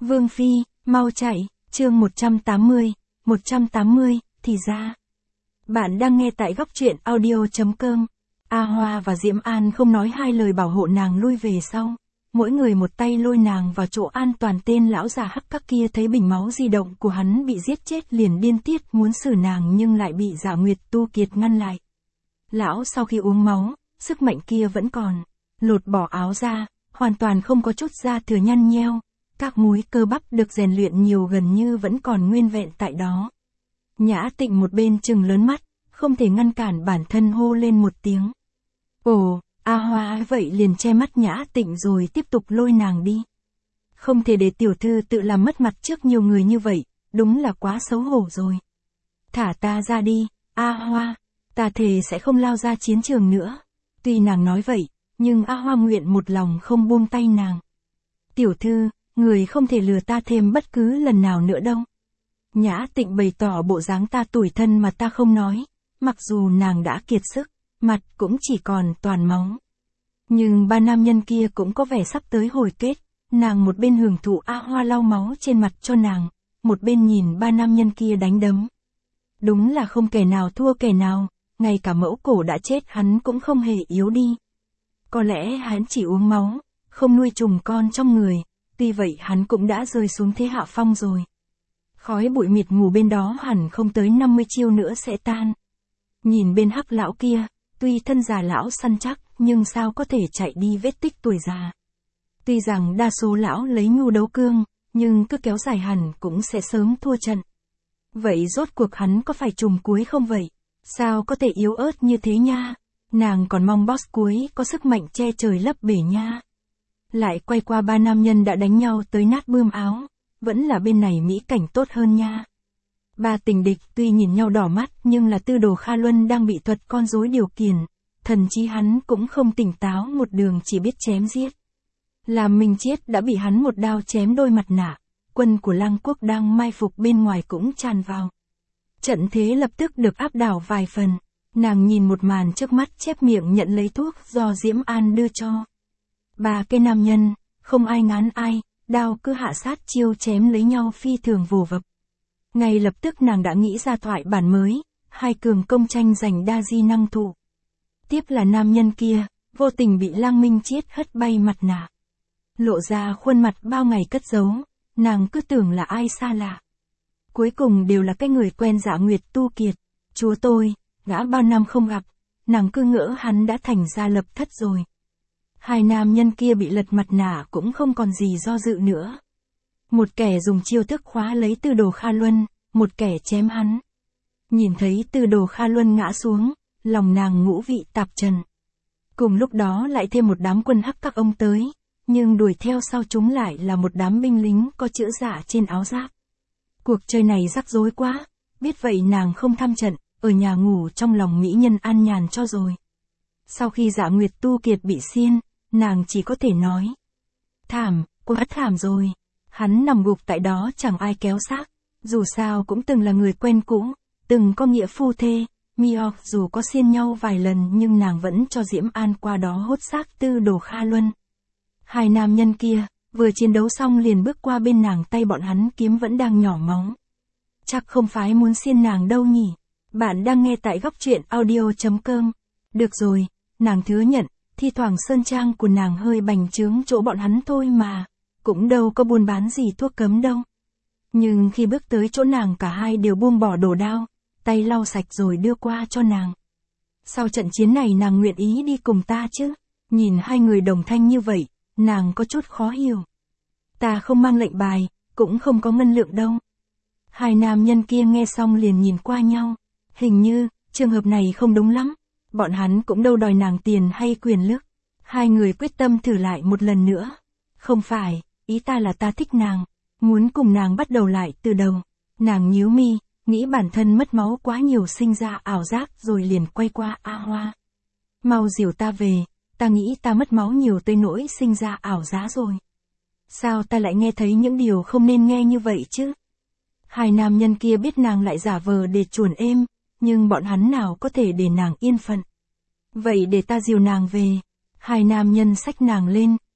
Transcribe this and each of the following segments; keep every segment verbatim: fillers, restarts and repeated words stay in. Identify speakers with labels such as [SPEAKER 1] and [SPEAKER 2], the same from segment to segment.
[SPEAKER 1] Vương Phi, mau chạy, chương một trăm tám mươi, một trăm tám mươi, thì ra. Bạn đang nghe tại góc truyện audio.com. A Hoa và Diễm An không nói hai lời bảo hộ nàng lui về sau. Mỗi người một tay lôi nàng vào chỗ an toàn. Tên lão già hắc các kia thấy bình máu di động của hắn bị giết chết liền điên tiết muốn xử nàng nhưng lại bị Dạ Nguyệt Tu Kiệt ngăn lại. Lão sau khi uống máu, sức mạnh kia vẫn còn. Lột bỏ áo ra, hoàn toàn không có chút da thừa nhăn nheo. Các múi cơ bắp được rèn luyện nhiều gần như vẫn còn nguyên vẹn tại đó. Nhã Tịnh một bên trừng lớn mắt, không thể ngăn cản bản thân hô lên một tiếng. Ồ, A Hoa vậy liền che mắt Nhã Tịnh rồi tiếp tục lôi nàng đi. Không thể để tiểu thư tự làm mất mặt trước nhiều người như vậy, đúng là quá xấu hổ rồi. Thả ta ra đi, A Hoa, ta thề sẽ không lao ra chiến trường nữa. Tuy nàng nói vậy, nhưng A Hoa nguyện một lòng không buông tay nàng. Tiểu thư, người không thể lừa ta thêm bất cứ lần nào nữa đâu. Nhã Tịnh bày tỏ bộ dáng ta tủi thân mà ta không nói, mặc dù nàng đã kiệt sức, mặt cũng chỉ còn toàn máu. Nhưng ba nam nhân kia cũng có vẻ sắp tới hồi kết, nàng một bên hưởng thụ A Hoa lau máu trên mặt cho nàng, một bên nhìn ba nam nhân kia đánh đấm. Đúng là không kẻ nào thua kẻ nào, ngay cả mẫu cổ đã chết hắn cũng không hề yếu đi. Có lẽ hắn chỉ uống máu, không nuôi trùng con trong người, tuy vậy hắn cũng đã rơi xuống thế hạ phong rồi. Khói bụi mịt mù bên đó hẳn không tới năm mươi chiêu nữa sẽ tan. Nhìn bên hắc lão kia, tuy thân già lão săn chắc, nhưng sao có thể chạy đi vết tích tuổi già. Tuy rằng đa số lão lấy nhu đấu cương, nhưng cứ kéo dài hẳn cũng sẽ sớm thua trận. Vậy rốt cuộc hắn có phải trùm cuối không vậy? Sao có thể yếu ớt như thế nha? Nàng còn mong boss cuối có sức mạnh che trời lấp bể nha. Lại quay qua ba nam nhân đã đánh nhau tới nát bươm áo, vẫn là bên này mỹ cảnh tốt hơn nha. Ba tình địch tuy nhìn nhau đỏ mắt nhưng là Tư Đồ Kha Luân đang bị thuật con rối điều khiển, thần trí hắn cũng không tỉnh táo một đường chỉ biết chém giết. Làm Minh Chiết đã bị hắn một đao chém đôi mặt nạ, quân của Lăng Quốc đang mai phục bên ngoài cũng tràn vào. Trận thế lập tức được áp đảo vài phần, nàng nhìn một màn trước mắt chép miệng nhận lấy thuốc do Diễm An đưa cho. Ba cái nam nhân, không ai ngán ai, đao cứ hạ sát chiêu chém lấy nhau phi thường vồ vập. Ngay lập tức nàng đã nghĩ ra thoại bản mới, hai cường công tranh giành đa di năng thủ. Tiếp là nam nhân kia, vô tình bị Lăng Minh Chiết hất bay mặt nạ. Lộ ra khuôn mặt bao ngày cất giấu, nàng cứ tưởng là ai xa lạ. Cuối cùng đều là cái người quen Dạ Nguyệt Tu Kiệt. Chúa tôi, gã bao năm không gặp, nàng cứ ngỡ hắn đã thành gia lập thất rồi. Hai nam nhân kia bị lật mặt nạ cũng không còn gì do dự nữa. Một kẻ dùng chiêu thức khóa lấy Tư Đồ Kha Luân, một kẻ chém hắn. Nhìn thấy Tư Đồ Kha Luân ngã xuống, lòng nàng ngũ vị tạp trần. Cùng lúc đó lại thêm một đám quân hắc các ông tới, nhưng đuổi theo sau chúng lại là một đám binh lính có chữ Dạ trên áo giáp. Cuộc chơi này rắc rối quá, biết vậy nàng không tham trận, ở nhà ngủ trong lòng mỹ nhân an nhàn cho rồi. Sau khi Dạ Nguyệt Tu Kiệt bị xiên, nàng chỉ có thể nói. Thảm, quá thảm rồi. Hắn nằm gục tại đó chẳng ai kéo xác, dù sao cũng từng là người quen cũ, từng có nghĩa phu thê, Miok dù có xiên nhau vài lần nhưng nàng vẫn cho Diễm An qua đó hốt xác Tư Đồ Kha Luân. Hai nam nhân kia, vừa chiến đấu xong liền bước qua bên nàng tay bọn hắn kiếm vẫn đang nhỏ máu. Chắc không phải muốn xiên nàng đâu nhỉ. Bạn đang nghe tại góc truyện audio.com. Được rồi, nàng thừa nhận, thi thoảng sơn trang của nàng hơi bành trướng chỗ bọn hắn thôi mà, cũng đâu có buôn bán gì thuốc cấm đâu. Nhưng khi bước tới chỗ nàng cả hai đều buông bỏ đồ đao, tay lau sạch rồi đưa qua cho nàng. Sau trận chiến này nàng nguyện ý đi cùng ta chứ? Nhìn hai người đồng thanh như vậy, nàng có chút khó hiểu. Ta không mang lệnh bài, cũng không có ngân lượng đâu. Hai nam nhân kia nghe xong liền nhìn qua nhau. Hình như, trường hợp này không đúng lắm. Bọn hắn cũng đâu đòi nàng tiền hay quyền lực. Hai người quyết tâm thử lại một lần nữa. Không phải, ý ta là ta thích nàng. Muốn cùng nàng bắt đầu lại từ đầu. Nàng nhíu mi, nghĩ bản thân mất máu quá nhiều sinh ra ảo giác rồi liền quay qua A Hoa. Mau dìu ta về, ta nghĩ ta mất máu nhiều tới nỗi sinh ra ảo giác rồi. Sao ta lại nghe thấy những điều không nên nghe như vậy chứ? Hai nam nhân kia biết nàng lại giả vờ để chuồn êm, nhưng bọn hắn nào có thể để nàng yên phận. Vậy để ta dìu nàng về. Hai nam nhân xách nàng lên,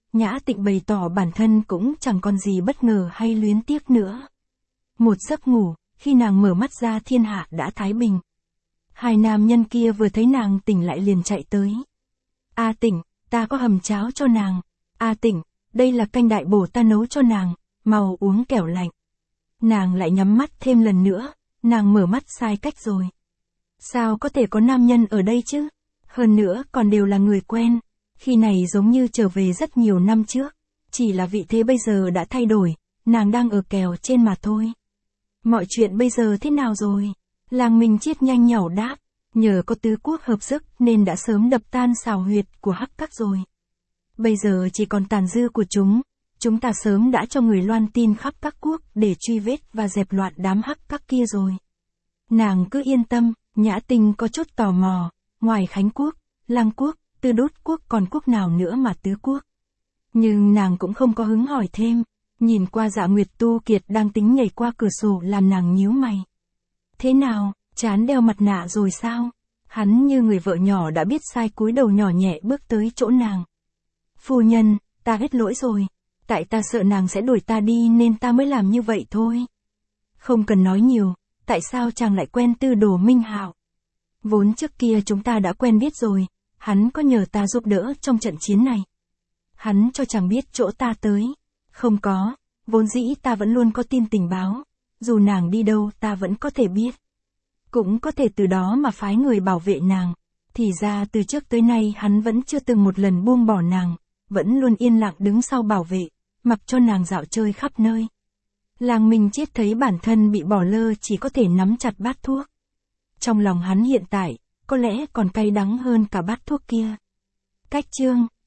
[SPEAKER 1] Nhã Tịnh bày tỏ bản thân cũng chẳng còn gì bất ngờ hay luyến tiếc nữa. Một giấc ngủ, khi nàng mở mắt ra thiên hạ đã thái bình. Hai nam nhân kia vừa thấy nàng tỉnh lại liền chạy tới. A Tịnh, ta có hầm cháo cho nàng. A Tịnh, đây là canh đại bổ ta nấu cho nàng, mau uống kẻo lạnh. Nàng lại nhắm mắt thêm lần nữa, nàng mở mắt sai cách rồi. Sao có thể có nam nhân ở đây chứ? Hơn nữa còn đều là người quen. Khi này giống như trở về rất nhiều năm trước. Chỉ là vị thế bây giờ đã thay đổi, nàng đang ở kèo trên mà thôi. Mọi chuyện bây giờ thế nào rồi? Làng Minh Chiết nhanh nhảu đáp. Nhờ có tứ quốc hợp sức nên đã sớm đập tan xào huyệt của Hắc Các rồi. Bây giờ chỉ còn tàn dư của chúng. Chúng ta sớm đã cho người loan tin khắp các quốc để truy vết và dẹp loạn đám Hắc Các kia rồi. Nàng cứ yên tâm, Nhã Tinh có chút tò mò. Ngoài Khánh Quốc, Lăng Quốc, Tư Đốt Quốc còn quốc nào nữa mà tứ quốc. Nhưng nàng cũng không có hứng hỏi thêm. Nhìn qua Dạ Nguyệt Tu Kiệt đang tính nhảy qua cửa sổ làm nàng nhíu mày. Thế nào, chán đeo mặt nạ rồi sao? Hắn như người vợ nhỏ đã biết sai cúi đầu nhỏ nhẹ bước tới chỗ nàng. Phu nhân, ta hết lỗi rồi. Tại ta sợ nàng sẽ đuổi ta đi nên ta mới làm như vậy thôi. Không cần nói nhiều, tại sao chàng lại quen Tư Đồ Minh Hạo? Vốn trước kia chúng ta đã quen biết rồi, hắn có nhờ ta giúp đỡ trong trận chiến này. Hắn cho chàng biết chỗ ta tới. Không có, vốn dĩ ta vẫn luôn có tin tình báo. Dù nàng đi đâu ta vẫn có thể biết. Cũng có thể từ đó mà phái người bảo vệ nàng. Thì ra từ trước tới nay hắn vẫn chưa từng một lần buông bỏ nàng. Vẫn luôn yên lặng đứng sau bảo vệ, mặc cho nàng dạo chơi khắp nơi. Làng Minh Chiết thấy bản thân bị bỏ lơ chỉ có thể nắm chặt bát thuốc. Trong lòng hắn hiện tại, có lẽ còn cay đắng hơn cả bát thuốc kia. Cách chương